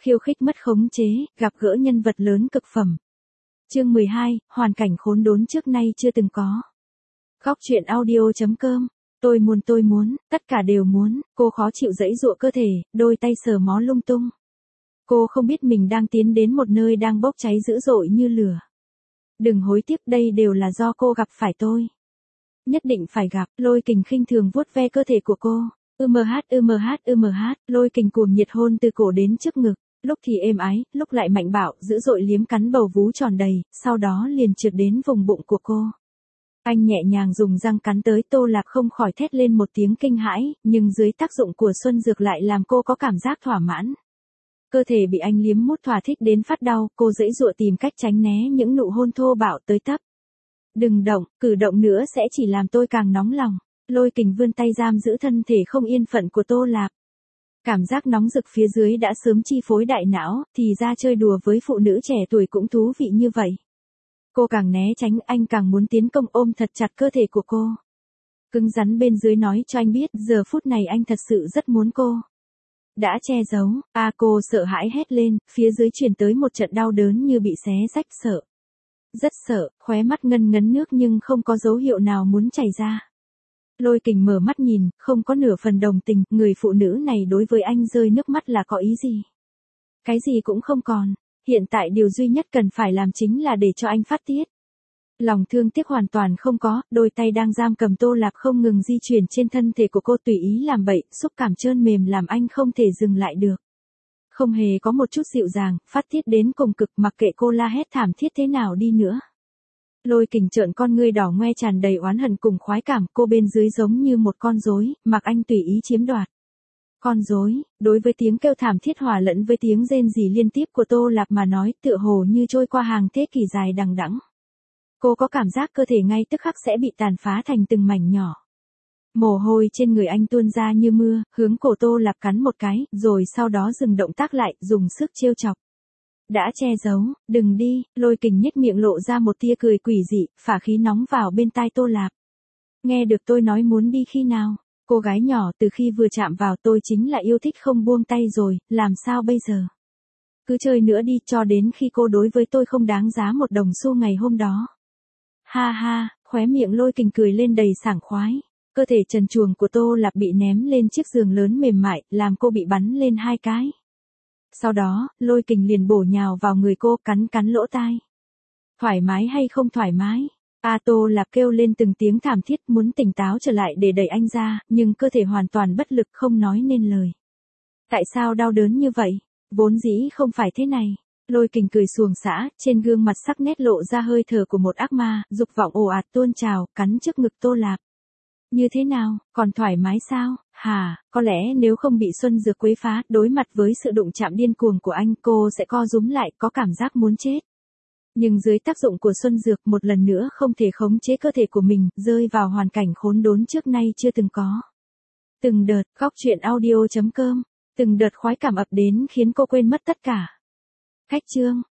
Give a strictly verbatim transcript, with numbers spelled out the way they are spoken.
Khiêu khích mất khống chế, gặp gỡ nhân vật lớn cực phẩm. Chương mười hai, hoàn cảnh khốn đốn trước nay chưa từng có. Góc truyện audio chấm com. Tôi muốn tôi muốn, tất cả đều muốn, cô khó chịu giãy giụa cơ thể, đôi tay sờ mó lung tung. Cô không biết mình đang tiến đến một nơi đang bốc cháy dữ dội như lửa. Đừng hối tiếc, đây đều là do cô gặp phải tôi. Nhất định phải gặp. Lôi Kình khinh thường vuốt ve cơ thể của cô. Ưm hát ưm hát ưm hát, Lôi Kình cuồng nhiệt hôn từ cổ đến trước ngực, lúc thì êm ái, lúc lại mạnh bạo, dữ dội liếm cắn bầu vú tròn đầy, sau đó liền trượt đến vùng bụng của cô. Anh nhẹ nhàng dùng răng cắn tới, Tô Lạp không khỏi thét lên một tiếng kinh hãi, nhưng dưới tác dụng của xuân dược lại làm cô có cảm giác thỏa mãn. Cơ thể bị anh liếm mút thỏa thích đến phát đau, cô giãy giụa tìm cách tránh né những nụ hôn thô bạo tới tấp. Đừng động, cử động nữa sẽ chỉ làm tôi càng nóng lòng. Lôi Kình vươn tay giam giữ thân thể không yên phận của Tô Lạp. Cảm giác nóng rực phía dưới đã sớm chi phối đại não, thì ra chơi đùa với phụ nữ trẻ tuổi cũng thú vị như vậy. Cô càng né tránh, anh càng muốn tiến công ôm thật chặt cơ thể của cô. Cứng rắn bên dưới nói cho anh biết, giờ phút này anh thật sự rất muốn cô. Đã che giấu, a à, cô sợ hãi hét lên, phía dưới truyền tới một trận đau đớn như bị xé rách, sợ. Rất sợ, khóe mắt ngân ngấn nước nhưng không có dấu hiệu nào muốn chảy ra. Lôi Kình mở mắt nhìn, không có nửa phần đồng tình, người phụ nữ này đối với anh rơi nước mắt là có ý gì? Cái gì cũng không còn, hiện tại điều duy nhất cần phải làm chính là để cho anh phát tiết. Lòng thương tiếc hoàn toàn không có, đôi tay đang giam cầm Tô Lạp không ngừng di chuyển trên thân thể của cô tùy ý làm bậy, xúc cảm trơn mềm làm anh không thể dừng lại được. Không hề có một chút dịu dàng, phát tiết đến cùng cực, mặc kệ cô la hét thảm thiết thế nào đi nữa. Lôi Kình trợn con ngươi đỏ ngoe tràn đầy oán hận cùng khoái cảm, cô bên dưới giống như một con rối, mặc anh tùy ý chiếm đoạt. Con rối, đối với tiếng kêu thảm thiết hòa lẫn với tiếng rên rỉ liên tiếp của Tô Lạp mà nói, tựa hồ như trôi qua hàng thế kỷ dài đằng đẵng. Cô có cảm giác cơ thể ngay tức khắc sẽ bị tàn phá thành từng mảnh nhỏ. Mồ hôi trên người anh tuôn ra như mưa, hướng cổ Tô Lạp cắn một cái, rồi sau đó dừng động tác lại, dùng sức trêu chọc. Đã che giấu, đừng đi. Lôi Kình nhếch miệng lộ ra một tia cười quỷ dị, phả khí nóng vào bên tai Tô Lạp. Nghe được tôi nói muốn đi khi nào? Cô gái nhỏ, từ khi vừa chạm vào tôi chính là yêu thích không buông tay rồi, làm sao bây giờ? Cứ chơi nữa đi, cho đến khi cô đối với tôi không đáng giá một đồng xu ngày hôm đó. Ha ha, khóe miệng Lôi Kình cười lên đầy sảng khoái. Cơ thể trần truồng của Tô Lạp bị ném lên chiếc giường lớn mềm mại, làm cô bị bắn lên hai cái. Sau đó, Lôi Kình liền bổ nhào vào người cô, cắn cắn lỗ tai. Thoải mái hay không thoải mái? A Tô Lạp kêu lên từng tiếng thảm thiết, muốn tỉnh táo trở lại để đẩy anh ra, nhưng cơ thể hoàn toàn bất lực không nói nên lời. Tại sao đau đớn như vậy? Vốn dĩ không phải thế này. Lôi Kình cười xuồng xã, trên gương mặt sắc nét lộ ra hơi thở của một ác ma, dục vọng ồ ạt tuôn trào, cắn trước ngực Tô Lạp. Như thế nào, còn thoải mái sao? Hà, có lẽ nếu không bị xuân dược quấy phá, đối mặt với sự đụng chạm điên cuồng của anh, cô sẽ co rúm lại, có cảm giác muốn chết. Nhưng dưới tác dụng của xuân dược, một lần nữa không thể khống chế cơ thể của mình, rơi vào hoàn cảnh khốn đốn trước nay chưa từng có. Từng đợt, góc truyện audio chấm com, từng đợt khoái cảm ập đến khiến cô quên mất tất cả. Cách chương